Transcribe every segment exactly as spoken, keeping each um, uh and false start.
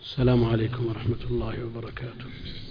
السلام عليكم ورحمة الله وبركاته.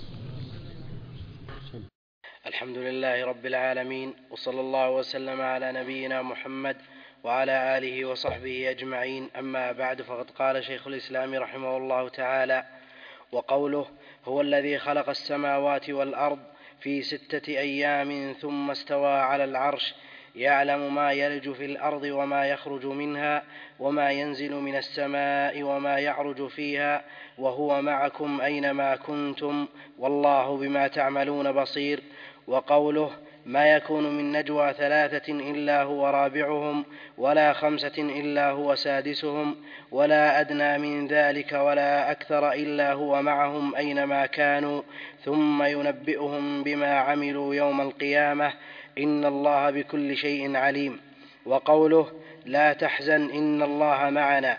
الحمد لله رب العالمين، وصلى الله وسلم على نبينا محمد وعلى آله وصحبه أجمعين. أما بعد، فقد قال شيخ الإسلام رحمه الله تعالى: وقوله: هو الذي خلق السماوات والأرض في ستة أيام ثم استوى على العرش يعلم ما يلج في الأرض وما يخرج منها وما ينزل من السماء وما يعرج فيها وهو معكم أينما كنتم والله بما تعملون بصير. وقوله: ما يكون من نجوى ثلاثة إلا هو رابعهم ولا خمسة إلا هو سادسهم ولا أدنى من ذلك ولا أكثر إلا هو معهم أينما كانوا ثم ينبئهم بما عملوا يوم القيامة إن الله بكل شيء عليم. وقوله: لا تحزن إن الله معنا.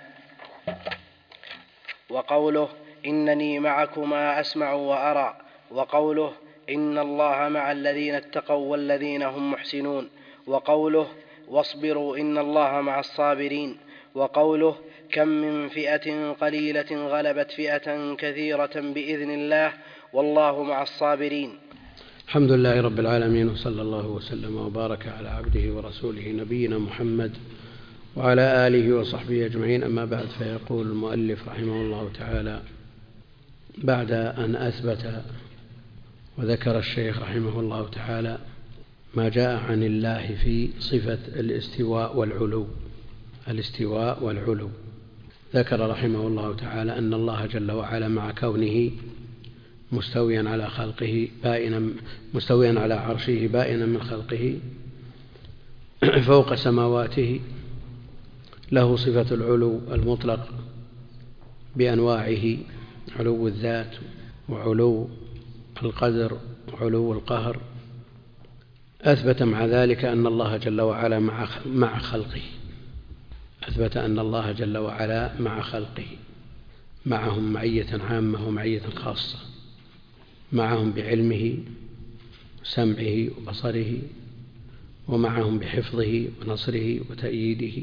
وقوله: إنني معكما أسمع وأرى. وقوله: إن الله مع الذين اتقوا والذين هم محسنون. وقوله: واصبروا إن الله مع الصابرين. وقوله: كم من فئة قليلة غلبت فئة كثيرة بإذن الله والله مع الصابرين. الحمد لله رب العالمين، وصلى الله وسلم وبارك على عبده ورسوله نبينا محمد وعلى آله وصحبه أجمعين. أما بعد، فيقول المؤلف رحمه الله تعالى: بعد أن أثبت وذكر الشيخ رحمه الله تعالى ما جاء عن الله في صفة الاستواء والعلو الاستواء والعلو ذكر رحمه الله تعالى أن الله جل وعلا مع كونه مستويا على خلقه بائنا مستويا على عرشه بائنا من خلقه فوق سماواته له صفة العلو المطلق بأنواعه: علو الذات وعلو القدر وعلو القهر. أثبت مع ذلك أن الله جل وعلا مع خلقه أثبت أن الله جل وعلا مع خلقه معهم معية عامة ومعية خاصة، معهم بعلمه وسمعه وبصره، ومعهم بحفظه ونصره وتأييده.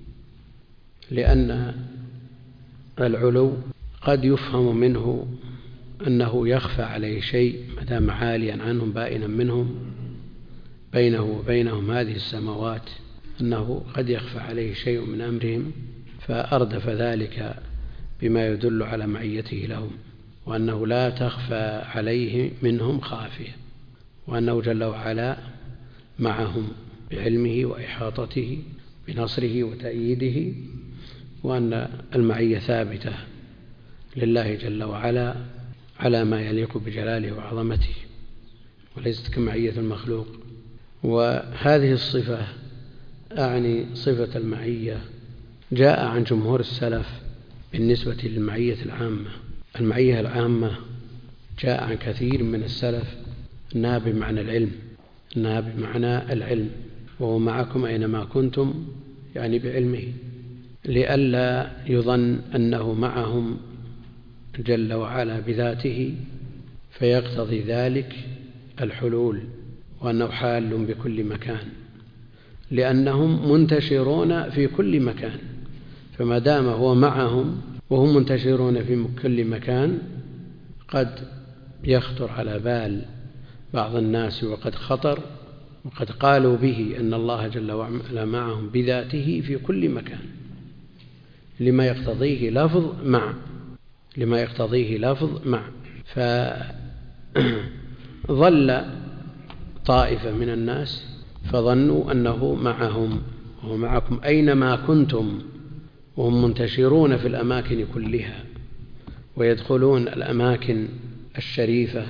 لأن العلو قد يفهم منه أنه يخفى عليه شيء ما دام عاليا عنهم بائنا منهم، بينه وبينهم هذه السماوات، أنه قد يخفى عليه شيء من أمرهم، فأردف ذلك بما يدل على معيته لهم، وأنه لا تخفى عليه منهم خافية، وأنه جل وعلا معهم بعلمه وإحاطته بنصره وتأييده، وأن المعية ثابتة لله جل وعلا على ما يليق بجلاله وعظمته، وليست كمعية المخلوق. وهذه الصفة أعني صفة المعية جاء عن جمهور السلف بالنسبة للمعية العامة. المعية العامة جاء عن كثير من السلف أنها بمعنى العلم أنها بمعنى العلم وهو معكم أينما كنتم، يعني بعلمه، لئلا يظن أنه معهم جل وعلا بذاته فيقتضي ذلك الحلول وأنه حال بكل مكان، لأنهم منتشرون في كل مكان، فما دام هو معهم وهم منتشرون في كل مكان قد يخطر على بال بعض الناس، وقد خطر وقد قالوا به أن الله جل وعلا معهم بذاته في كل مكان لما يقتضيه لفظ مع لما يقتضيه لفظ مع فظل طائفة من الناس فظنوا أنه معهم وهو معكم أينما كنتم، وهم منتشرون في الأماكن كلها ويدخلون الأماكن الشريفة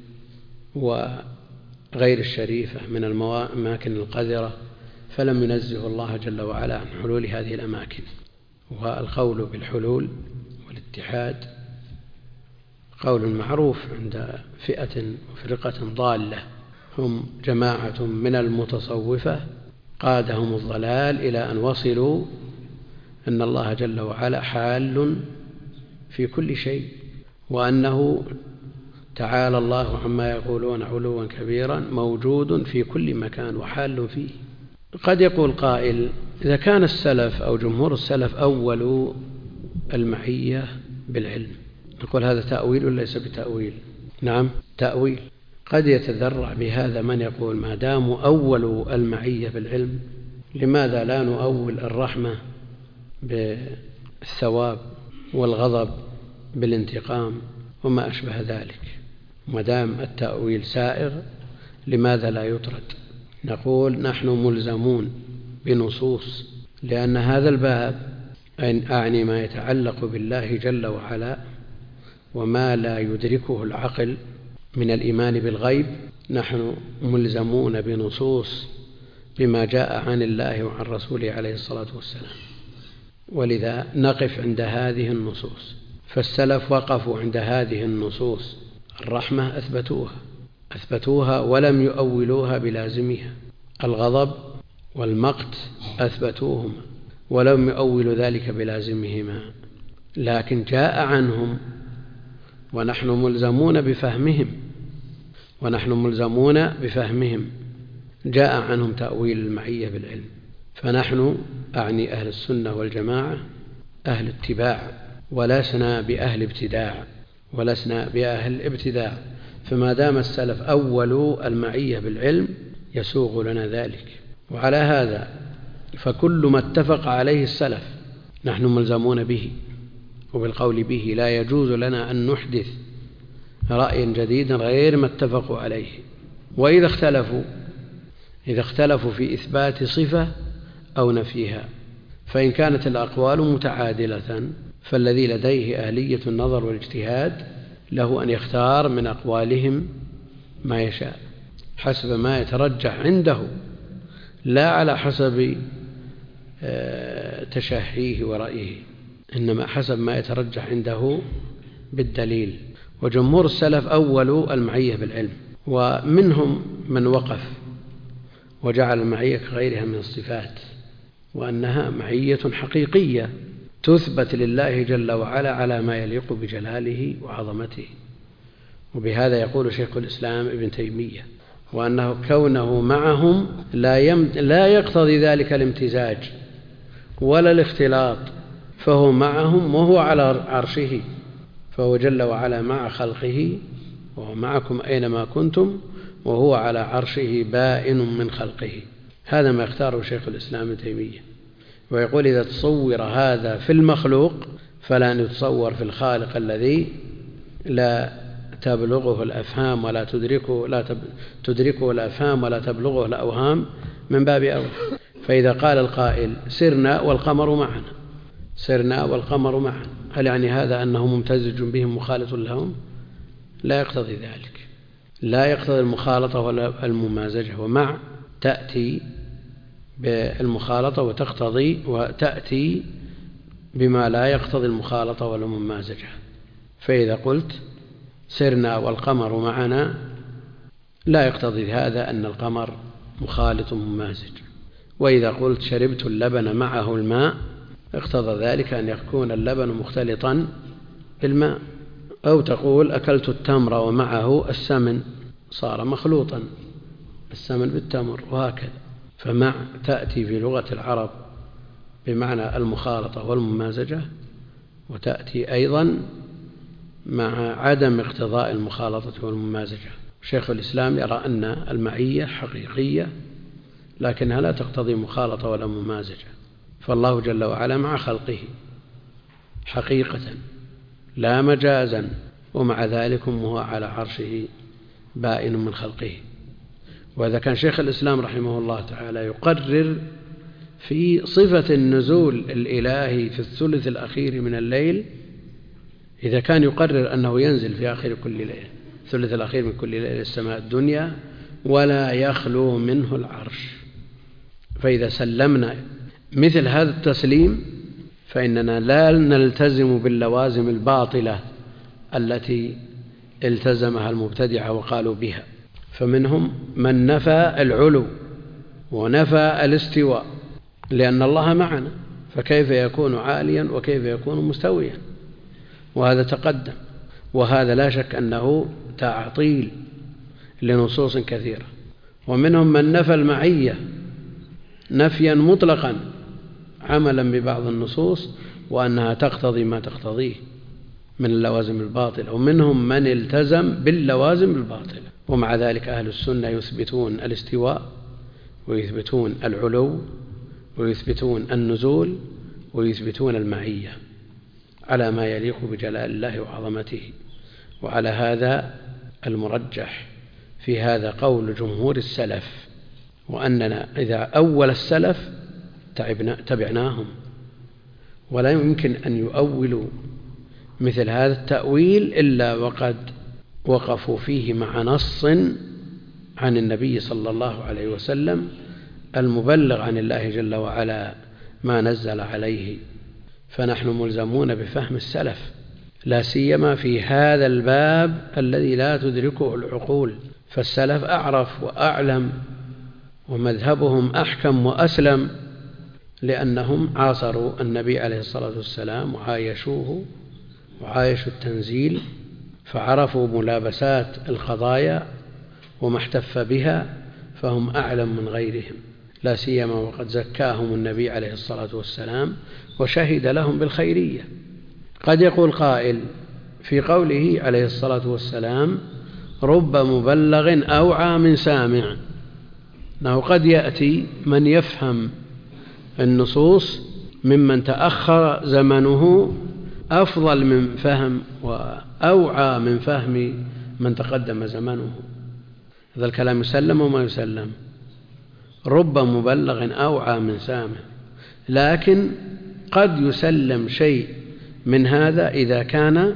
وغير الشريفة من الأماكن القذرة، فلم ينزه الله جل وعلا عن حلول هذه الأماكن. والقول بالحلول والاتحاد قول معروف عند فئة وفرقة ضالة، هم جماعة من المتصوفة قادهم الضلال إلى أن وصلوا أن الله جل وعلا حال في كل شيء، وأنه تعالى الله عما يقولون علوا كبيرا موجود في كل مكان وحال فيه. قد يقول قائل: إذا كان السلف أو جمهور السلف أولوا المعية بالعلم، نقول هذا تأويل ولا ليس بتأويل؟ نعم تأويل. قد يتذرع بهذا من يقول ما دام أول المعية بالعلم لماذا لا نؤول الرحمة بالثواب والغضب بالانتقام وما أشبه ذلك؟ ما دام التأويل سائغ لماذا لا يطرد؟ نقول نحن ملزمون بنصوص، لأن هذا الباب أعني ما يتعلق بالله جل وعلا وما لا يدركه العقل من الإيمان بالغيب، نحن ملزمون بنصوص بما جاء عن الله وعن رسوله عليه الصلاة والسلام، ولذا نقف عند هذه النصوص. فالسلف وقفوا عند هذه النصوص، الرحمة أثبتوها أثبتوها ولم يؤولوها بلازمها، الغضب والمقت أثبتوهما ولم يؤولوا ذلك بلازمهما، لكن جاء عنهم ونحن ملزمون بفهمهم ونحن ملزمون بفهمهم جاء عنهم تأويل المعية بالعلم. فنحن أعني أهل السنة والجماعة أهل اتباع ولسنا بأهل ابتداع ولسنا بأهل ابتداع فما دام السلف أولوا المعية بالعلم يسوغ لنا ذلك. وعلى هذا فكل ما اتفق عليه السلف نحن ملزمون به وبالقول به، لا يجوز لنا أن نحدث رأيا جديدا غير ما اتفقوا عليه. وإذا اختلفوا إذا اختلفوا في إثبات صفة أو نفيها، فإن كانت الأقوال متعادلة فالذي لديه أهلية النظر والاجتهاد له أن يختار من أقوالهم ما يشاء حسب ما يترجح عنده، لا على حسب تشهيه ورأيه، إنما حسب ما يترجح عنده بالدليل. وجمهور السلف أولوا المعية بالعلم، ومنهم من وقف وجعل المعية كغيرها من الصفات، وأنها معية حقيقية تثبت لله جل وعلا على ما يليق بجلاله وعظمته. وبهذا يقول شيخ الإسلام ابن تيمية وأنه كونه معهم لا, يم... لا يقتضي ذلك الامتزاج ولا الاختلاط، فهو معهم وهو على عرشه، فهو جل وعلا مع خلقه وهو معكم أينما كنتم وهو على عرشه بائن من خلقه. هذا ما اختاره شيخ الإسلام ابن تيمية، ويقول إذا تصور هذا في المخلوق فلا يتصور في الخالق الذي لا تبلغه الأفهام ولا تدركه لا تدركه الأفهام ولا تبلغه الأوهام من باب أول. فإذا قال القائل سرنا والقمر معنا سرنا والقمر معنا، هل يعني هذا أنه ممتزج بهم مخالط لهم؟ لا يقتضي ذلك، لا يقتضي المخالطة ولا الممازجة. ومع تأتي بالمخالطة وتقتضي وتأتي بما لا يقتضي المخالطة ولا الممازجة. فإذا قلت سرنا والقمر معنا لا يقتضي هذا أن القمر مخالط ممازج. وإذا قلت شربت اللبن معه الماء اقتضى ذلك أن يكون اللبن مختلطا بالماء. أو تقول أكلت التمر ومعه السمن صار مخلوطا السمن بالتمر، وهكذا. فمع تأتي في لغة العرب بمعنى المخالطة والممازجة، وتأتي أيضا مع عدم اقتضاء المخالطة والممازجة. شيخ الإسلام يرى أن المعية حقيقية لكنها لا تقتضي مخالطة ولا ممازجة، فالله جل وعلا مع خلقه حقيقة لا مجازا، ومع ذلك هو على عرشه بائن من خلقه. وإذا كان شيخ الإسلام رحمه الله تعالى يقرر في صفة النزول الإلهي في الثلث الأخير من الليل، إذا كان يقرر أنه ينزل في آخر كل ليلة الثلث الأخير من كل ليلة السماء الدنيا ولا يخلو منه العرش، فإذا سلمنا مثل هذا التسليم فإننا لا نلتزم باللوازم الباطلة التي التزمها المبتدعة وقالوا بها. فمنهم من نفى العلو ونفى الاستواء، لأن الله معنا، فكيف يكون عاليا وكيف يكون مستويا؟ وهذا تقدم، وهذا لا شك أنه تعطيل لنصوص كثيرة. ومنهم من نفى المعية نفيا مطلقا عملا ببعض النصوص وأنها تقتضي ما تقتضيه من اللوازم الباطلة، ومنهم من التزم باللوازم الباطلة. ومع ذلك أهل السنة يثبتون الاستواء، ويثبتون العلو، ويثبتون النزول، ويثبتون المعية على ما يليق بجلال الله وعظمته. وعلى هذا المرجح في هذا قول جمهور السلف، وأننا إذا أول السلف تبعناهم، ولا يمكن أن يؤولوا مثل هذا التأويل إلا وقد وقفوا فيه مع نص عن النبي صلى الله عليه وسلم المبلغ عن الله جل وعلا ما نزل عليه. فنحن ملزمون بفهم السلف، لا سيما في هذا الباب الذي لا تدركه العقول، فالسلف أعرف وأعلم، ومذهبهم أحكم وأسلم، لأنهم عاصروا النبي عليه الصلاة والسلام وعايشوه وعايشوا التنزيل، فعرفوا ملابسات القضايا وما احتف بها، فهم أعلم من غيرهم، لا سيما وقد زكاهم النبي عليه الصلاة والسلام وشهد لهم بالخيرية. قد يقول قائل في قوله عليه الصلاة والسلام رب مبلغ أوعى من سامع، أنه قد يأتي من يفهم النصوص ممن تأخر زمنه أفضل من فهم وأوعى من فهم من تقدم زمنه. هذا الكلام يسلم وما يسلم؟ رب مبلغ أوعى من سامع، لكن قد يسلم شيء من هذا إذا كان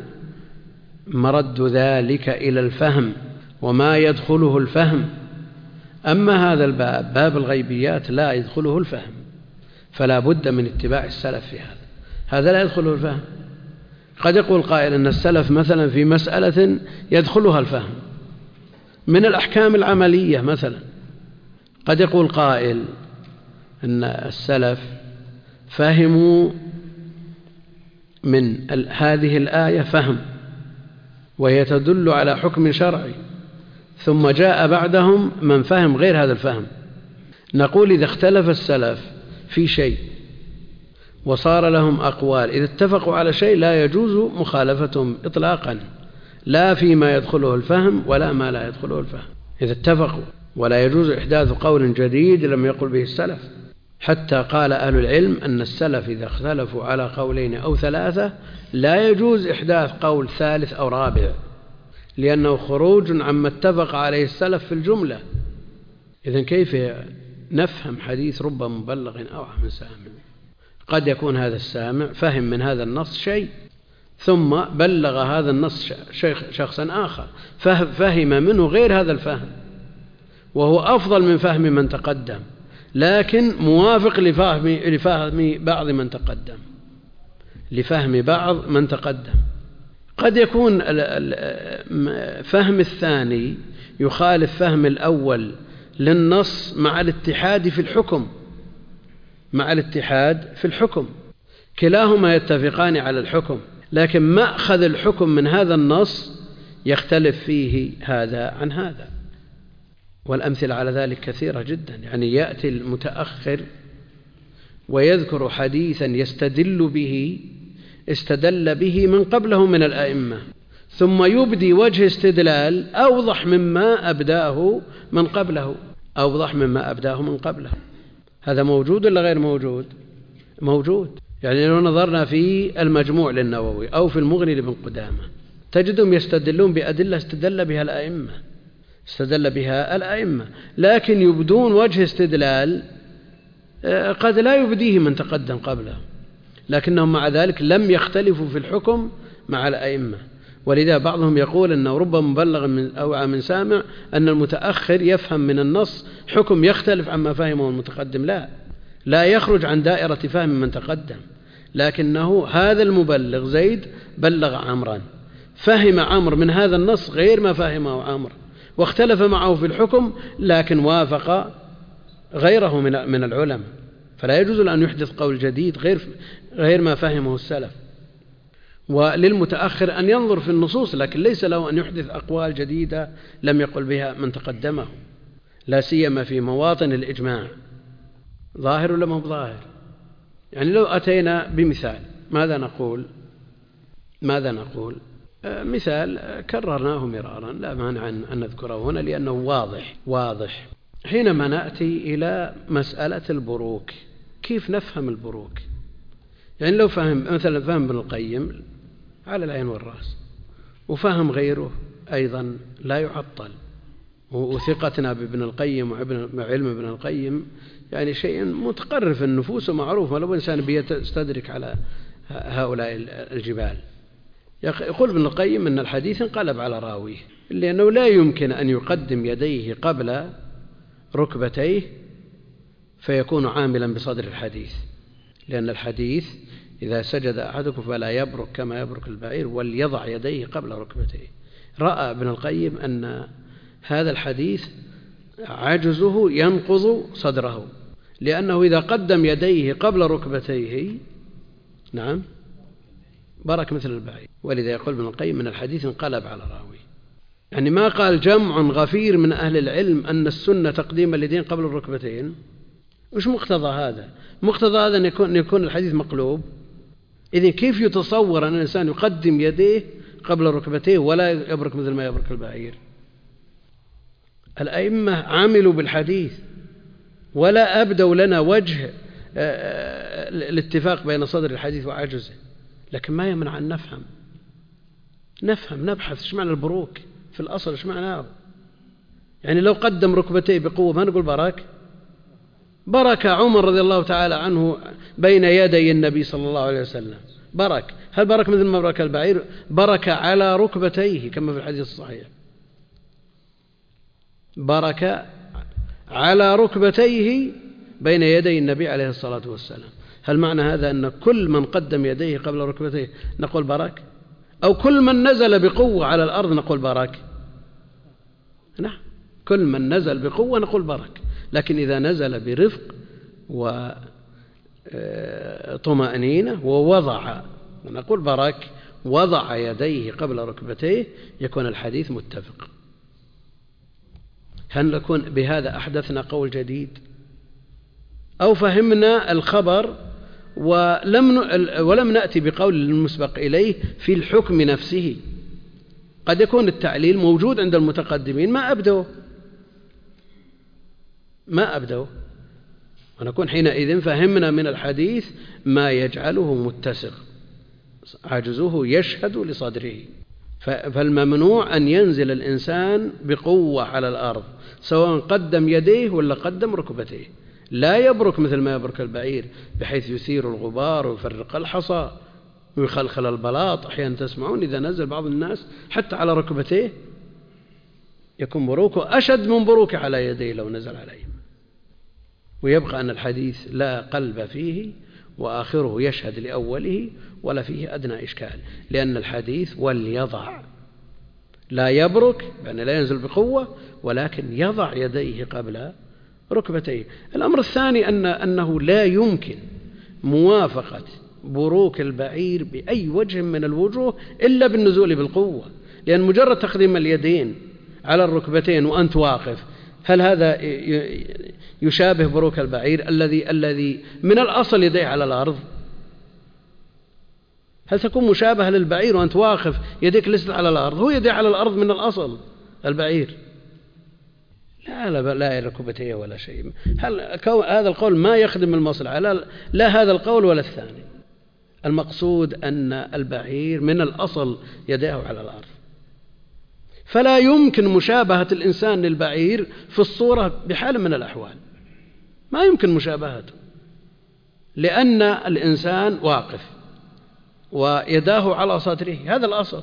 مرد ذلك إلى الفهم وما يدخله الفهم. أما هذا الباب، باب الغيبيات، لا يدخله الفهم، فلا بد من اتباع السلف في هذا. هذا لا يدخله الفهم. قد يقول قائل أن السلف مثلا في مسألة يدخلها الفهم من الأحكام العملية مثلا. قد يقول قائل أن السلف فهموا من هذه الآية فهم وهي تدل على حكم شرعي، ثم جاء بعدهم من فهم غير هذا الفهم. نقول إذا اختلف السلف في شيء وصار لهم أقوال، إذا اتفقوا على شيء لا يجوز مخالفتهم إطلاقا، لا فيما يدخله الفهم ولا ما لا يدخله الفهم. إذا اتفقوا، ولا يجوز إحداث قول جديد لم يقل به السلف. حتى قال أهل العلم أن السلف إذا اختلفوا على قولين أو ثلاثة لا يجوز إحداث قول ثالث أو رابع، لأنه خروج عما اتفق عليه السلف في الجملة. إذن كيف نفهم حديث رب مبلغ أوعى من سامع؟ قد يكون هذا السامع فهم من هذا النص شيء، ثم بلغ هذا النص شخصا آخر فهم منه غير هذا الفهم، وهو أفضل من فهم من تقدم، لكن موافق لفهم, لفهم بعض من تقدم لفهم بعض من تقدم. قد يكون فهم الثاني يخالف فهم الأول للنص مع الاتحاد في الحكم مع الاتحاد في الحكم كلاهما يتفقان على الحكم، لكن مأخذ الحكم من هذا النص يختلف فيه هذا عن هذا. والأمثلة على ذلك كثيرة جدا. يعني يأتي المتأخر ويذكر حديثا يستدل به استدل به من قبله من الأئمة، ثم يبدي وجه استدلال أوضح مما أبداه من قبله أوضح مما أبداه من قبله. هذا موجود ولا غير موجود؟ موجود. يعني لو نظرنا في المجموع للنووي أو في المغني لابن قدامة تجدهم يستدلون بأدلة استدل بها الأئمة استدل بها الأئمة لكن يبدون وجه استدلال قد لا يبديه من تقدم قبله، لكنهم مع ذلك لم يختلفوا في الحكم مع الأئمة. ولذا بعضهم يقول أنه ربما مبلغ من أوعى من سامع، أن المتأخر يفهم من النص حكم يختلف عما فهمه المتقدم، لا لا يخرج عن دائرة فهم من تقدم، لكنه هذا المبلغ زيد بلغ عمرا، فهم عمر من هذا النص غير ما فهمه عمر، واختلف معه في الحكم لكن وافق غيره من العلماء، فلا يجوز أن يحدث قول جديد غير غير ما فهمه السلف. وللمتأخر أن ينظر في النصوص، لكن ليس له أن يحدث أقوال جديدة لم يقل بها من تقدمه، لا سيما في مواطن الإجماع. ظاهر ولا مو ظاهر؟ يعني لو أتينا بمثال ماذا نقول؟ ماذا نقول؟ مثال كررناه مرارا لا مانع أن نذكره هنا لأنه واضح واضح. حينما نأتي إلى مسألة البروك، كيف نفهم البروك؟ يعني لو فهم مثلا فهم ابن القيم على العين والرأس، وفهم غيره أيضا لا يعطل، وثقتنا بابن القيم وعلم ابن القيم يعني شيء متقرر في النفوس ومعروف، ولو إنسان بيستدرك على هؤلاء الجبال. يقول ابن القيم أن الحديث انقلب على راويه، لأنه لا يمكن أن يقدم يديه قبل ركبتيه فيكون عاملا بصدر الحديث، لأن الحديث إذا سجد أحدكم فلا يبرك كما يبرك البعير وليضع يديه قبل ركبتيه. رأى ابن القيم أن هذا الحديث عجزه ينقض صدره، لأنه إذا قدم يديه قبل ركبتيه نعم برك مثل البعير. ولذا يقول ابن القيم من الحديث انقلب على راوي، يعني ما قال جمع غفير من أهل العلم أن السنة تقديم اليدين قبل الركبتين. وش مقتضى هذا؟ مقتضى هذا أن يكون, يكون الحديث مقلوب. إذن كيف يتصور أن الإنسان يقدم يديه قبل ركبتيه ولا يبرك مثل ما يبرك البعير؟ الأئمة عملوا بالحديث ولا أبدوا لنا وجه الاتفاق بين صدر الحديث وعجزه، لكن ما يمنع أن نفهم نفهم نبحث ايش معنى البروك في الأصل، ايش معناه. يعني لو قدم ركبتيه بقوة ما نقول برك. برك عمر رضي الله تعالى عنه بين يدي النبي صلى الله عليه وسلم، برك. هل برك مثل ما برك البعير؟ برك على ركبتيه كما في الحديث الصحيح، برك على ركبتيه بين يدي النبي عليه الصلاة والسلام. هل معنى هذا أن كل من قدم يديه قبل ركبتيه نقول برك، أو كل من نزل بقوة على الأرض نقول برك؟ نعم، كل من نزل بقوة نقول برك، لكن إذا نزل برفق وطمأنينة ووضع نقول برك. وضع يديه قبل ركبتيه يكون الحديث متفق. هل نكون بهذا أحدثنا قول جديد أو فهمنا الخبر ولم ولم نأتي بقول المسبق إليه في الحكم نفسه؟ قد يكون التعليل موجود عند المتقدمين ما أبدوه ما أبدوه ونكون حينئذ فهمنا من الحديث ما يجعله متسق، عجزه يشهد لصدره. فالممنوع أن ينزل الإنسان بقوة على الأرض سواء قدم يديه ولا قدم ركبتيه، لا يبرك مثل ما يبرك البعير بحيث يثير الغبار ويفرق الحصى ويخلخل البلاط. أحيانا تسمعون إذا نزل بعض الناس حتى على ركبتيه يكون بروكه أشد من بروكه على يديه لو نزل عليهم. ويبقى أن الحديث لا قلب فيه وآخره يشهد لأوله ولا فيه أدنى إشكال، لأن الحديث وليضع لا يبرك يعني لا ينزل بقوة ولكن يضع يديه قبل ركبتيه. الأمر الثاني أن أنه لا يمكن موافقة بروك البعير بأي وجه من الوجوه إلا بالنزول بالقوة، لأن مجرد تقديم اليدين على الركبتين وأنت واقف هل هذا يشابه بروك البعير الذي الذي من الأصل يديه على الأرض؟ هل تكون مشابهة للبعير وأنت واقف يديك ليست على الأرض؟ هو يديه على الأرض من الأصل البعير، لا لا لا ركبتيه ولا شيء. هل هذا القول ما يخدم المصلحة؟ لا, لا هذا القول ولا الثاني. المقصود أن البعير من الأصل يديه على الأرض، فلا يمكن مشابهة الإنسان للبعير في الصورة بحال من الأحوال، ما يمكن مشابهته، لأن الإنسان واقف ويداه على صدره هذا الأصل،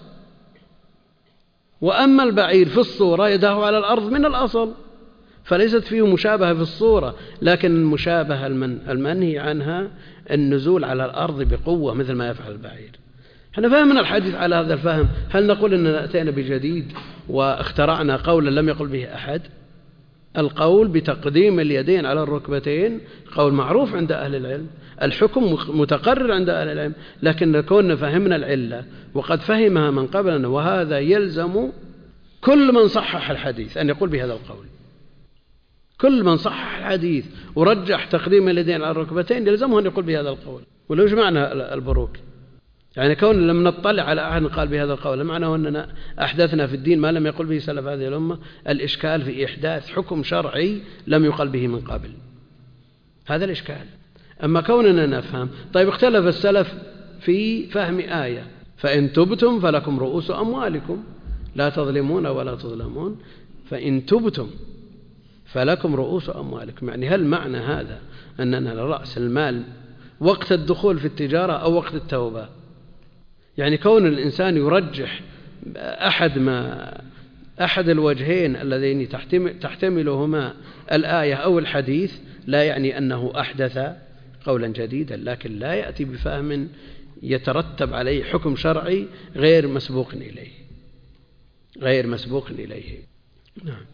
وأما البعير في الصورة يداه على الأرض من الأصل، فليست فيه مشابهة في الصورة، لكن المشابهة المنهي عنها النزول على الأرض بقوة مثل ما يفعل البعير. احنا فهمنا الحديث على هذا الفهم. هل نقول أننا أتينا بجديد واخترعنا قولا لم يقل به أحد؟ القول بتقديم اليدين على الركبتين قول معروف عند أهل العلم، الحكم متقرر عند أهل العلم، لكن كنا فهمنا العلة وقد فهمها من قبلنا، وهذا يلزم كل من صحح الحديث أن يقول بهذا القول. كل من صحح الحديث ورجح تقديم اليدين على الركبتين يلزمه أن يقول بهذا القول. ولو معنى البروك يعني كون لم نطلع على أحد قال بهذا القول معناه أننا أحدثنا في الدين ما لم يقل به سلف هذه الأمة. الإشكال في إحداث حكم شرعي لم يقل به من قبل، هذا الإشكال. أما كوننا نفهم، طيب اختلف السلف في فهم آية، فإن تبتم فلكم رؤوس أموالكم لا تظلمون ولا تظلمون، فإن تبتم فلكم رؤوس أموالكم، يعني هل معنى هذا أننا لرأس المال وقت الدخول في التجارة أو وقت التوبة؟ يعني كون الإنسان يرجح أحد ما أحد الوجهين اللذين تحتملهما الآية أو الحديث لا يعني أنه أحدث قولا جديدا، لكن لا يأتي بفهم يترتب عليه حكم شرعي غير مسبوق إليه غير مسبوق إليه. نعم،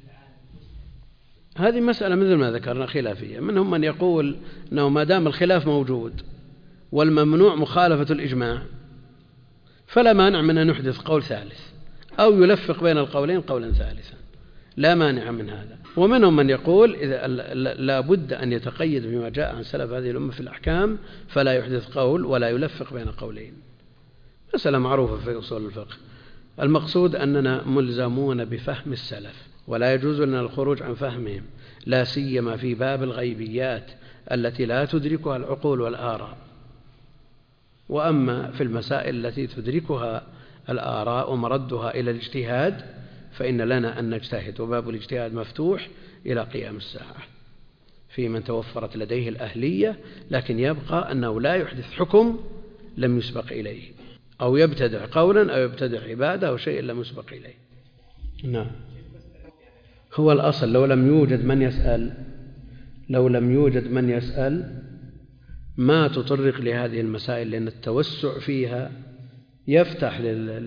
هذه مسألة مثل ما ذكرنا خلافية. منهم من يقول أنه ما دام الخلاف موجود والممنوع مخالفة الإجماع فلا مانع من أن يحدث قول ثالث أو يلفق بين القولين قولا ثالثا، لا مانع من هذا. ومنهم من يقول إذا لا بد أن يتقيد بما جاء عن سلف هذه الأمة في الأحكام فلا يحدث قول ولا يلفق بين قولين. مسألة معروفة في أصول الفقه. المقصود أننا ملزمون بفهم السلف ولا يجوز لنا الخروج عن فهمهم، لا سيما في باب الغيبيات التي لا تدركها العقول والآراء. وأما في المسائل التي تدركها الآراء ومردها إلى الاجتهاد فإن لنا أن نجتهد، وباب الاجتهاد مفتوح إلى قيام الساعة في من توفرت لديه الأهلية، لكن يبقى أنه لا يحدث حكم لم يسبق إليه، أو يبتدع قولا أو يبتدع عبادة أو شيء لم يسبق إليه. نعم، هو الأصل لو لم يوجد من يسأل لو لم يوجد من يسأل ما تطرق لهذه المسائل، لأن التوسع فيها يفتح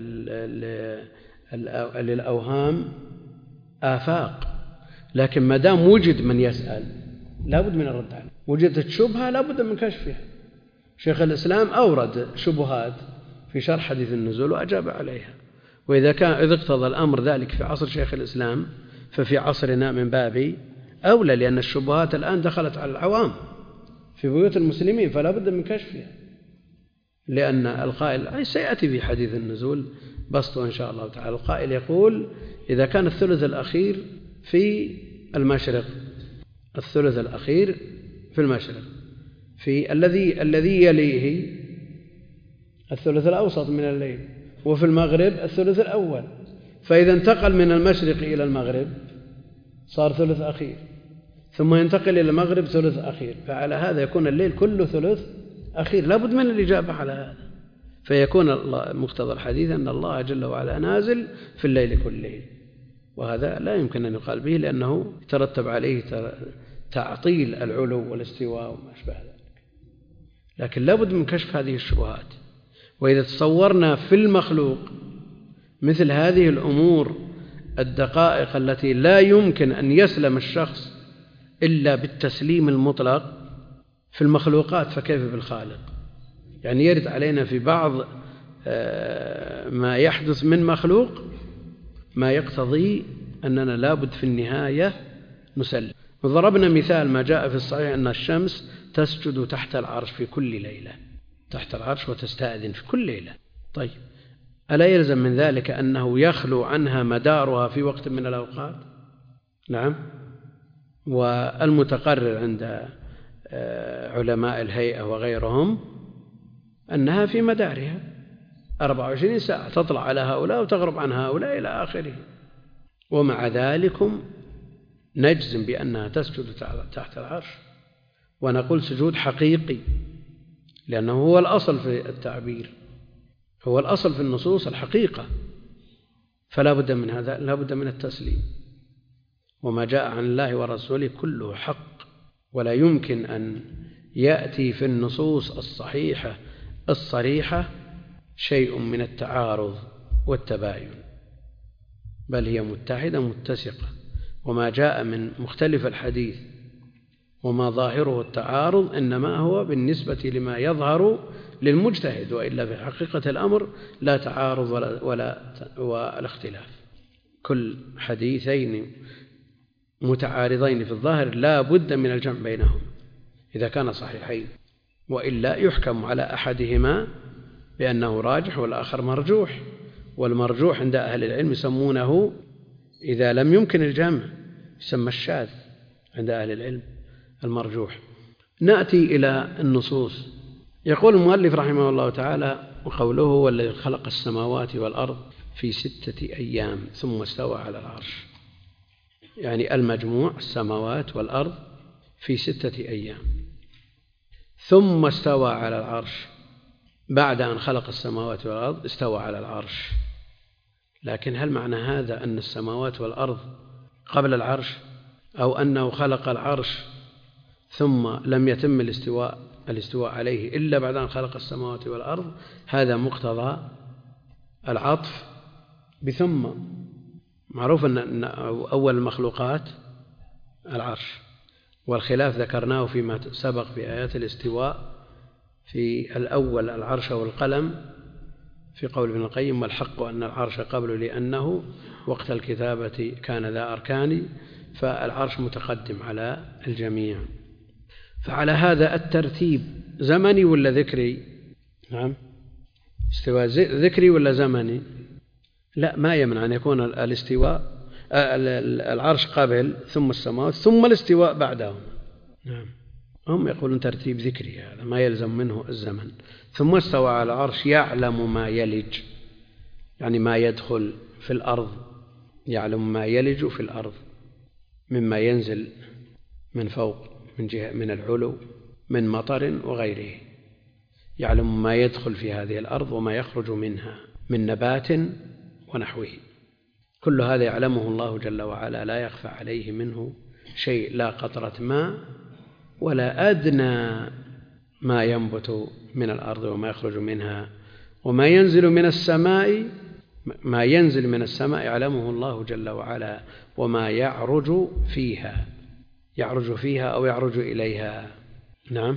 للأوهام آفاق. لكن ما دام وجد من يسأل لا بد من الرد عليه، وجدت شبهة لا بد من كشفها. شيخ الإسلام أورد شبهات في شرح حديث النزول وأجاب عليها، وإذا كان إذا اقتضى الأمر ذلك في عصر شيخ الإسلام ففي عصرنا من باب أولى، لأن الشبهات الآن دخلت على العوام في بيوت المسلمين فلا بد من كشفها، لأن القائل سيأتي في حديث النزول بسطه إن شاء الله تعالى. القائل يقول إذا كان الثلث الأخير في المشرق الثلث الأخير في المشرق في الذي الذي يليه الثلث الأوسط من الليل، وفي المغرب الثلث الأول، فإذا انتقل من المشرق إلى المغرب صار ثلث أخير، ثم ينتقل إلى المغرب ثلث أخير، فعلى هذا يكون الليل كله ثلث أخير. لا بد من الإجابة على هذا، فيكون مقتضى الحديث أن الله جل وعلا نازل في الليل كله، وهذا لا يمكن أن يقال به لأنه يترتب عليه تعطيل العلو والاستواء وما أشبه ذلك. لكن لا بد من كشف هذه الشبهات. وإذا تصورنا في المخلوق مثل هذه الأمور الدقائق التي لا يمكن أن يسلم الشخص إلا بالتسليم المطلق في المخلوقات، فكيف بالخالق؟ يعني يرد علينا في بعض ما يحدث من مخلوق ما يقتضي أننا لابد في النهاية نسلم. وضربنا مثال ما جاء في الصحيح أن الشمس تسجد تحت العرش في كل ليلة، تحت العرش وتستأذن في كل ليلة. طيب ألا يلزم من ذلك أنه يخلو عنها مدارها في وقت من الأوقات؟ نعم. والمتقرر عند علماء الهيئة وغيرهم أنها في مدارها أربعة وعشرين ساعة، تطلع على هؤلاء وتغرب عن هؤلاء إلى آخره، ومع ذلك نجزم بأنها تسجد تحت العرش، ونقول سجود حقيقي لأنه هو الأصل في التعبير، هو الأصل في النصوص الحقيقة، فلا بد من هذا، لا بد من التسليم. وما جاء عن الله ورسوله كله حق، ولا يمكن أن يأتي في النصوص الصحيحة الصريحة شيء من التعارض والتباين، بل هي متحدة متسقة. وما جاء من مختلف الحديث وما ظاهره التعارض إنما هو بالنسبة لما يظهر للمجتهد، وإلا في حقيقة الأمر لا تعارض ولا, ولا ولا اختلاف. كل حديثين متعارضين في الظاهر لا بد من الجمع بينهم إذا كان صحيحين، وإلا يحكم على أحدهما بأنه راجح والآخر مرجوح، والمرجوح عند أهل العلم يسمونه إذا لم يمكن الجمع يسمى الشاذ عند أهل العلم المرجوح. نأتي إلى النصوص. يقول المؤلف رحمه الله تعالى: وقوله هو الذي خلق السماوات والأرض في ستة أيام ثم استوى على العرش، يعني المجموع السماوات والأرض في ستة أيام ثم استوى على العرش. بعد أن خلق السماوات والأرض استوى على العرش، لكن هل معنى هذا أن السماوات والأرض قبل العرش، أو أنه خلق العرش ثم لم يتم الاستواء الاستواء عليه إلا بعد أن خلق السماوات والأرض؟ هذا مقتضى العطف بثم. معروف أن أول المخلوقات العرش، والخلاف ذكرناه فيما سبق في آيات الاستواء في الأول العرش والقلم في قول ابن القيم: والحق أن العرش قبل لأنه وقت الكتابة كان ذا أركان، فالعرش متقدم على الجميع. فعلى هذا الترتيب زمني ولا ذكري؟ نعم، استواء ذكري ولا زمني؟ لا، ما يمنع أن يكون الاستواء العرش قبل ثم السماوات ثم الاستواء بعدهم. نعم، هم يقولون ترتيب ذكري، هذا ما يلزم منه الزمن. ثم استوى على العرش يعلم ما يلج، يعني ما يدخل في الأرض، يعلم ما يلج في الأرض مما ينزل من فوق من جهة من العلو من مطر وغيره، يعلم ما يدخل في هذه الأرض وما يخرج منها من نبات ونحوه. كل هذا يعلمه الله جل وعلا، لا يخفى عليه منه شيء، لا قطرة ماء ولا أدنى ما ينبت من الأرض وما يخرج منها، وما ينزل من السماء ما ينزل من السماء يعلمه الله جل وعلا، وما يعرج فيها يعرج فيها أو يعرج إليها. نعم،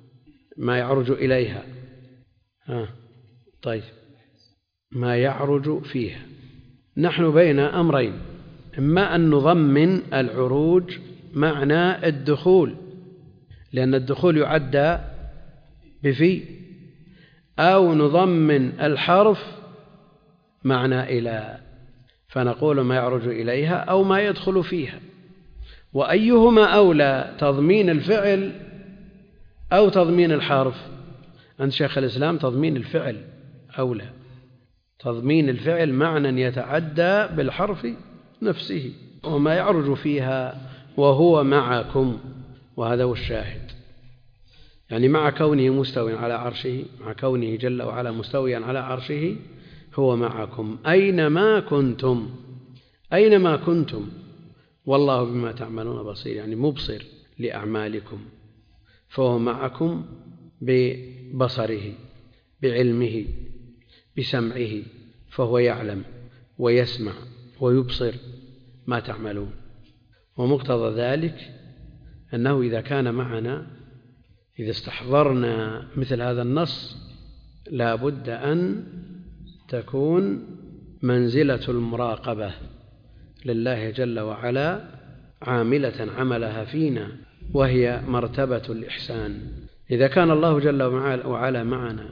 ما يعرج إليها. ها طيب، ما يعرج فيها. نحن بين أمرين: إما أن نضمن العروج معنى الدخول، لأن الدخول يعدى بفي، أو نضمن الحرف معنى إلى، فنقول ما يعرج إليها أو ما يدخل فيها. وأيهما أولى، تضمين الفعل أو تضمين الحرف؟ عند شيخ الإسلام تضمين الفعل أولى، تضمين الفعل معنى يتعدى بالحرف نفسه. وما يعرج فيها وهو معكم، وهذا هو الشاهد، يعني مع كونه مستوي على عرشه، مع كونه جل وعلا مستويا على عرشه، هو معكم أينما كنتم، أينما كنتم، والله بما تعملون بصير، يعني مبصر لأعمالكم. فهو معكم ببصره، بعلمه، بسمعه، فهو يعلم ويسمع ويبصر ما تعملون. ومقتضى ذلك أنه إذا كان معنا، إذا استحضرنا مثل هذا النص، لا بد أن تكون منزلة المراقبة لله جل وعلا عاملة عملها فينا، وهي مرتبة الإحسان. إذا كان الله جل وعلا معنا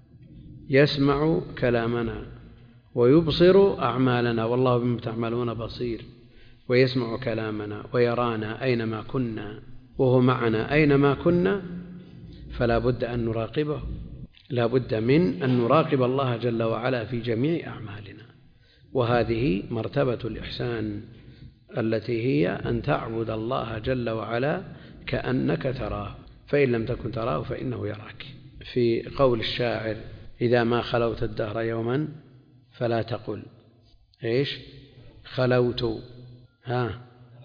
يسمع كلامنا ويبصر أعمالنا، والله بما تعملون بصير، ويسمع كلامنا ويرانا أينما كنا، وهو معنا أينما كنا، فلا بد أن نراقبه، لا بد من أن نراقب الله جل وعلا في جميع أعمالنا. وهذه مرتبة الإحسان التي هي أن تعبد الله جل وعلا كأنك تراه، فإن لم تكن تراه فإنه يراك. في قول الشاعر: إذا ما خلوت الدهر يوما فلا تقل إيش خلوت، ها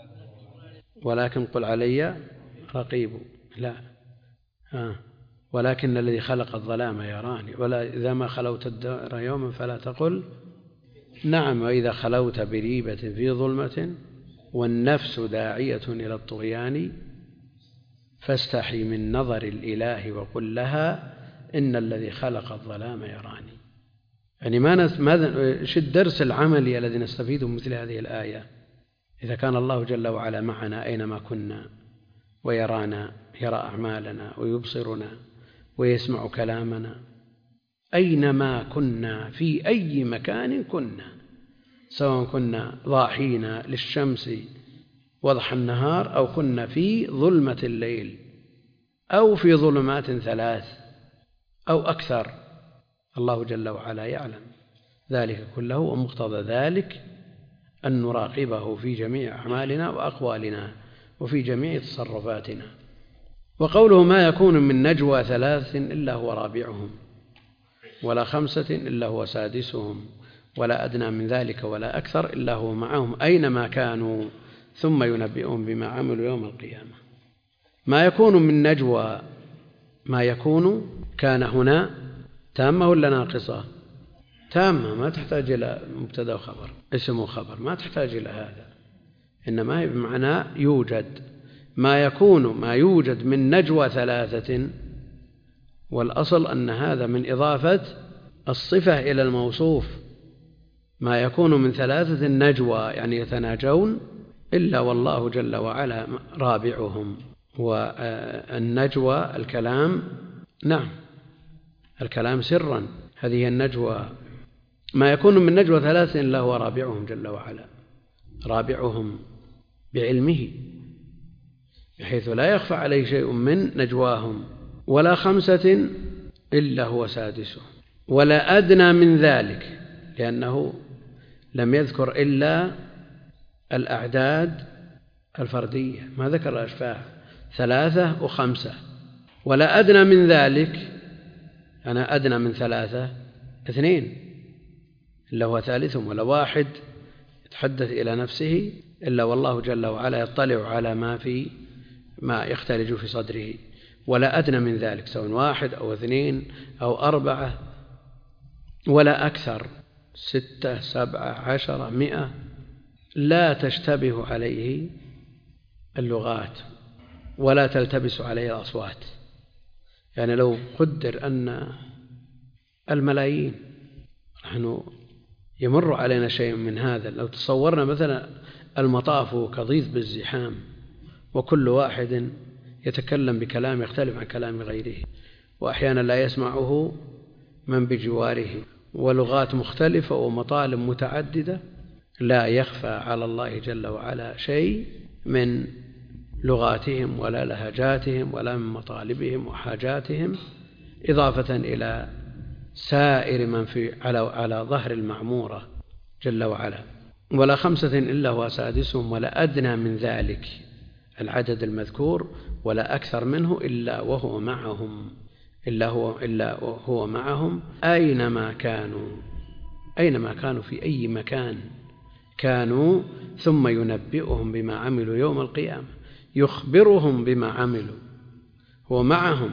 ولكن قل علي رقيب، لا، ها ولكن الذي خلق الظلام يراني. ولا إذا ما خلوت الدهر يوما فلا تقل نعم، وإذا خلوت بريبة في ظلمة والنفس داعية إلى الطغيان فاستحي من نظر الإله وقل لها إن الذي خلق الظلام يراني. يعني ماذا إيش الدرس العملي الذي نستفيده من مثل هذه الآية؟ إذا كان الله جل وعلا معنا أينما كنا، ويرانا، يرى أعمالنا ويبصرنا ويسمع كلامنا، أينما كنا في أي مكان كنا، سواء كنا ضاحين للشمس وضح النهار أو كنا في ظلمة الليل أو في ظلمات ثلاث أو أكثر، الله جل وعلا يعلم ذلك كله، ومقتضى ذلك أن نراقبه في جميع أعمالنا وأقوالنا وفي جميع تصرفاتنا. وقوله ما يكون من نجوى ثلاث إلا هو رابعهم ولا خمسة إلا هو سادسهم ولا أدنى من ذلك ولا أكثر إلا هو معهم أينما كانوا ثم ينبئهم بما عملوا يوم القيامة. ما يكون من نجوى، ما يكون كان هنا تامة ولا ناقصة؟ تامة، ما تحتاج إلى مبتدأ وخبر، اسم وخبر، ما تحتاج إلى هذا، إنما هي بمعنى يوجد. ما يكون ما يوجد من نجوى ثلاثة، والأصل أن هذا من إضافة الصفة إلى الموصوف. ما يكون من ثلاثة نجوى يعني يتناجون إلا والله جل وعلا رابعهم. والنجوى الكلام، نعم الكلام سرا، هذه النجوى. ما يكون من نجوى ثلاثة إلا هو رابعهم جل وعلا، رابعهم بعلمه بحيث لا يخفى عليه شيء من نجواهم، ولا خمسة إلا هو سادسهم، ولا أدنى من ذلك، لأنه لم يذكر إلا الأعداد الفردية، ما ذكر الأشفاع، ثلاثة وخمسة. ولا أدنى من ذلك، أنا أدنى من ثلاثة اثنين إلا هو ثالثهم، ولا واحد يتحدث إلى نفسه إلا والله جل وعلا يطلع على ما في ما يختلج في صدره. ولا أدنى من ذلك، سواء واحد أو اثنين أو أربعة، ولا أكثر، ستة سبعة عشرة مئة، لا تشتبه عليه اللغات ولا تلتبس عليه الأصوات. يعني لو قدر أن الملايين، نحن يمر علينا شيء من هذا، لو تصورنا مثلا المطاف كضيف بالزحام وكل واحد يتكلم بكلام يختلف عن كلام غيره، وأحيانا لا يسمعه من بجواره، ولغات مختلفة ومطالب متعددة، لا يخفى على الله جل وعلا شيء من لغاتهم ولا لهجاتهم ولا من مطالبهم وحاجاتهم، إضافة إلى سائر من في على على ظهر المعمورة جل وعلا. ولا خمسة إلا هو سادسهم، ولا أدنى من ذلك العدد المذكور، ولا أكثر منه إلا وهو معهم، إلا هو إلا هو معهم أينما كانوا، أينما كانوا في أي مكان كانوا، ثم ينبئهم بما عملوا يوم القيامة، يخبرهم بما عملوا، هو معهم.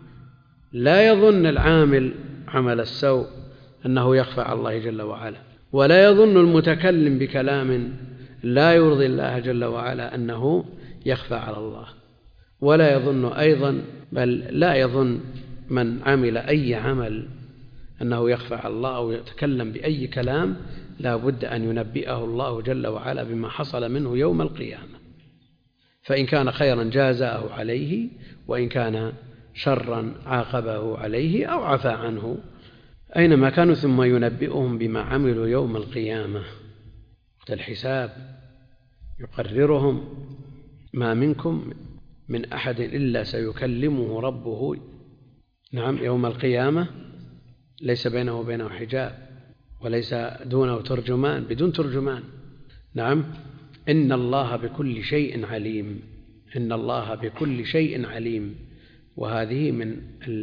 لا يظن العامل عمل السوء أنه يخفى على الله جل وعلا، ولا يظن المتكلم بكلام لا يرضي الله جل وعلا أنه يخفى على الله، ولا يظن أيضا، بل لا يظن من عمل أي عمل أنه يخفى على الله أو يتكلم بأي كلام، لا بد أن ينبئه الله جل وعلا بما حصل منه يوم القيامة، فإن كان خيرا جازاه عليه، وإن كان شرا عاقبه عليه أو عفى عنه، أينما كانوا، ثم ينبئهم بما عملوا يوم القيامة وقت الحساب، يقررهم ما منكم من أحد إلا سيكلمه ربه، نعم يوم القيامة، ليس بينه وبينه حجاب وليس دونه ترجمان، بدون ترجمان، نعم إن الله بكل شيء عليم، إن الله بكل شيء عليم. وهذه من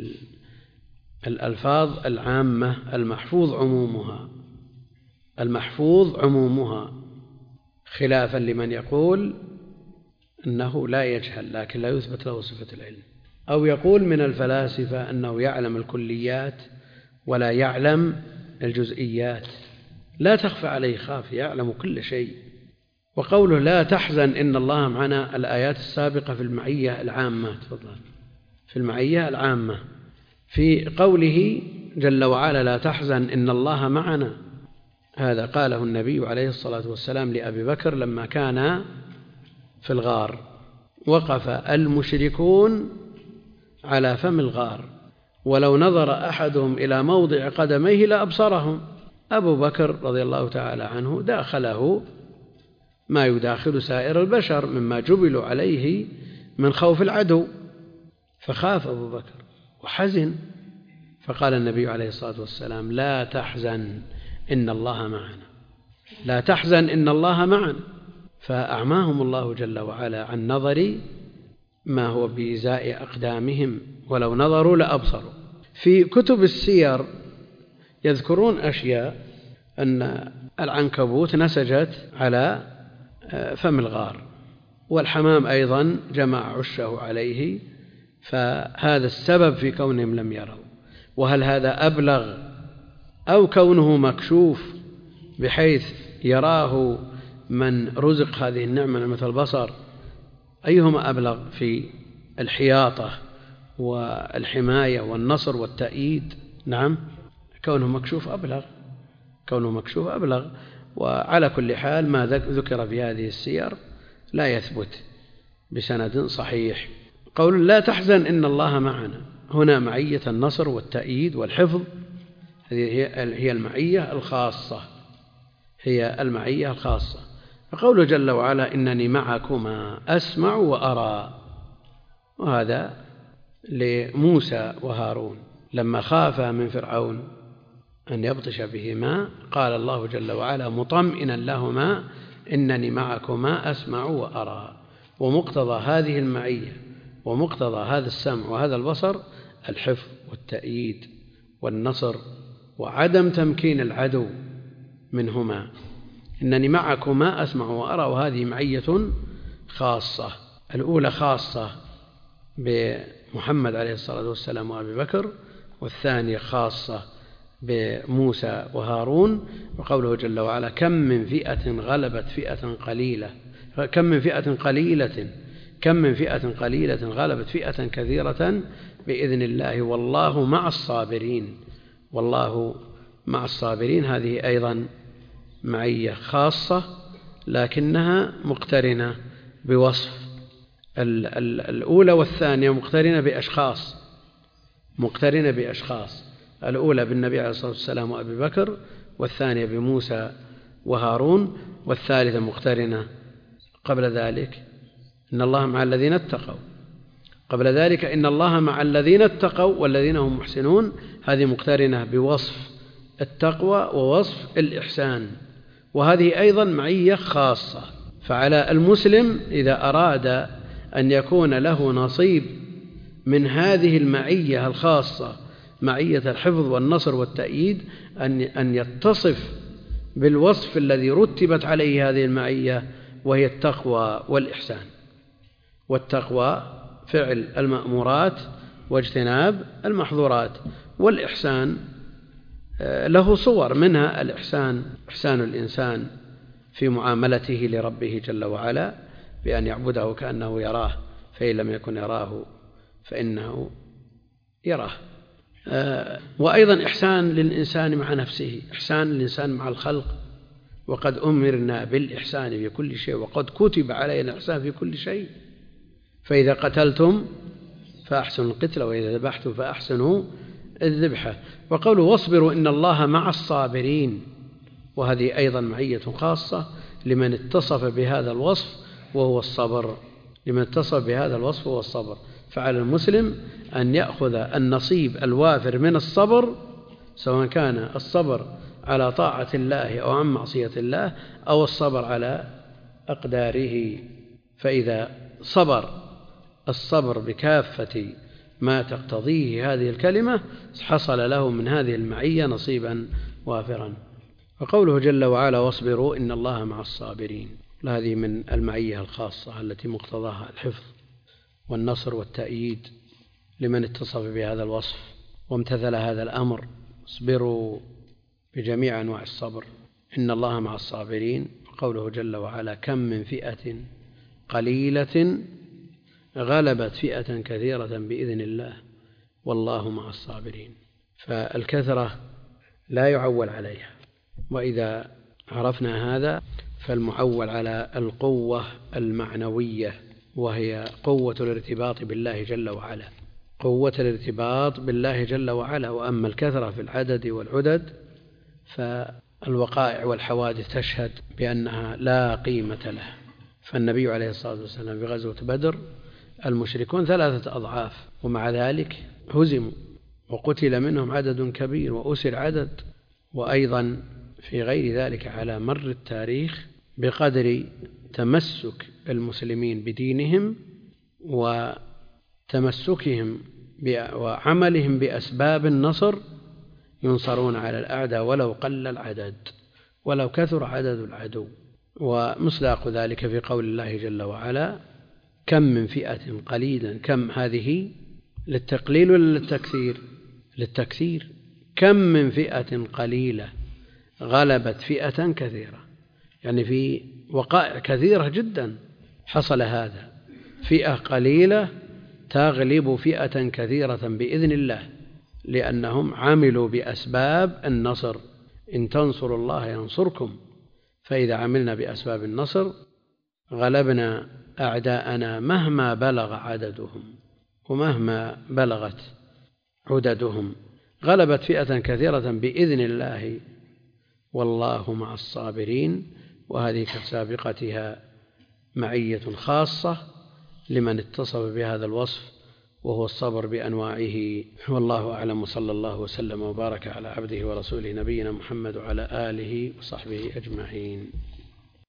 الألفاظ العامة المحفوظ عمومها، المحفوظ عمومها، خلافا لمن يقول أنه لا يجهل لكن لا يثبت له صفة العلم، أو يقول من الفلاسفة أنه يعلم الكليات ولا يعلم الجزئيات، لا تخفى عليه خافية، يعلم كل شيء. وقوله لا تحزن إن الله معنا، الآيات السابقة في المعية العامة، تفضل، في المعية العامة، في قوله جل وعلا لا تحزن إن الله معنا، هذا قاله النبي عليه الصلاة والسلام لأبي بكر لما كان في الغار، وقف المشركون على فم الغار ولو نظر أحدهم إلى موضع قدميه لأبصرهم. أبو بكر رضي الله تعالى عنه داخله ما يداخل سائر البشر مما جبلوا عليه من خوف العدو، فخاف أبو بكر وحزن، فقال النبي عليه الصلاة والسلام: لا تحزن إن الله معنا، لا تحزن إن الله معنا. فأعماهم الله جل وعلا عن نظر ما هو بإزاء أقدامهم، ولو نظروا لأبصروا. في كتب السير يذكرون أشياء، أن العنكبوت نسجت على فم الغار، والحمام أيضا جمع عشه عليه، فهذا السبب في كونهم لم يروا. وهل هذا أبلغ أو كونه مكشوف بحيث يراه من رزق هذه النعمة نعمة البصر؟ أيهما أبلغ في الحياطة والحماية والنصر والتأييد؟ نعم، كونه مكشوف أبلغ، كونه مكشوف أبلغ. وعلى كل حال ما ذكر في هذه السير لا يثبت بسند صحيح. قول لا تحزن إن الله معنا، هنا معية النصر والتأييد والحفظ، هذه هي المعية الخاصة، هي المعية الخاصة. فقوله جل وعلا: إنني معكما أسمع وأرى، وهذا لموسى وهارون لما خافا من فرعون أن يبطش بهما، قال الله جل وعلا مطمئنا لهما: إنني معكما أسمع وأرى. ومقتضى هذه المعية ومقتضى هذا السمع وهذا البصر الحفظ والتأييد والنصر وعدم تمكين العدو منهما. إنني معكما أسمع وأرى، وهذه معية خاصة. الأولى خاصة بمحمد عليه الصلاة والسلام وأبي بكر، والثانية خاصة بموسى وهارون. وقوله جل وعلا: كم من فئة غلبت فئة قليلة كم من فئة قليلة كم من فئة قليلة غلبت فئة كثيرة بإذن الله والله مع الصابرين. والله مع الصابرين هذه أيضا معية خاصة، لكنها مقترنة بوصف. الأولى والثانية مقترنة بأشخاص مقترنة بأشخاص الأولى بالنبي عليه الصلاة والسلام وأبي بكر، والثانية بموسى وهارون، والثالثة مقترنة قبل ذلك إن الله مع الذين اتقوا، قبل ذلك إن الله مع الذين اتقوا والذين هم محسنون، هذه مقترنة بوصف التقوى ووصف الإحسان، وهذه أيضا معية خاصة. فعلى المسلم إذا أراد أن يكون له نصيب من هذه المعية الخاصة، معية الحفظ والنصر والتأييد، أن أن يتصف بالوصف الذي رتبت عليه هذه المعية، وهي التقوى والإحسان. والتقوى فعل المأمورات واجتناب المحظورات، والإحسان له صور، منها الإحسان إحسان الإنسان في معاملته لربه جل وعلا بأن يعبده كأنه يراه، فإن لم يكن يراه فإنه يراه. وأيضا إحسان للإنسان مع نفسه، إحسان للإنسان مع الخلق، وقد أمرنا بالإحسان في كل شيء، وقد كتب علينا الإحسان في كل شيء. فإذا قتلتم فأحسنوا القتل، وإذا ذبحتم فأحسنوا الذبحة. وقوله واصبروا إن الله مع الصابرين، وهذه أيضا معية خاصة لمن اتصف بهذا الوصف وهو الصبر، لمن اتصف بهذا الوصف وهو الصبر. فعلى المسلم أن يأخذ النصيب الوافر من الصبر، سواء كان الصبر على طاعة الله أو عن معصية الله، أو الصبر على أقداره. فإذا صبر الصبر بكافة ما تقتضيه هذه الكلمة حصل له من هذه المعية نصيبا وافرا. وقوله جل وعلا واصبروا إن الله مع الصابرين، هذه من المعية الخاصة التي مقتضاها الحفظ والنصر والتأييد لمن اتصف بهذا الوصف وامتثل هذا الأمر. اصبروا بجميع أنواع الصبر إن الله مع الصابرين. وقوله جل وعلا كم من فئة قليلة غلبت فئة كثيرة بإذن الله والله مع الصابرين. فالكثرة لا يعول عليها، وإذا عرفنا هذا فالمعول على القوة المعنوية، وهي قوة الارتباط بالله جل وعلا، قوة الارتباط بالله جل وعلا. وأما الكثرة في العدد والعدد فالوقائع والحوادث تشهد بأنها لا قيمة لها. فالنبي عليه الصلاة والسلام في غزوة بدر المشركون ثلاثة أضعاف، ومع ذلك هزموا وقتل منهم عدد كبير وأسر عدد. وأيضا في غير ذلك على مر التاريخ بقدر تمسك المسلمين بدينهم وتمسكهم وعملهم بأسباب النصر ينصرون على الأعداء ولو قل العدد ولو كثر عدد العدو. ومصداق ذلك في قول الله جل وعلا: كم من فئة قليلا. كم هذه للتقليل ولا للتكثير؟ للتكثير. كم من فئة قليلة غلبت فئة كثيرة، يعني في وقائع كثيرة جدا حصل هذا، فئة قليلة تغلب فئة كثيرة بإذن الله، لأنهم عملوا بأسباب النصر. إن تنصروا الله ينصركم. فإذا عملنا بأسباب النصر غلبنا أعداءنا مهما بلغ عددهم ومهما بلغت عددهم. غلبت فئة كثيرة بإذن الله والله مع الصابرين. وهذه كسابقتها معية خاصة لمن اتصف بهذا الوصف وهو الصبر بأنواعه. والله أعلم، وصلى الله وسلم وبارك على عبده ورسوله نبينا محمد وعلى آله وصحبه أجمعين.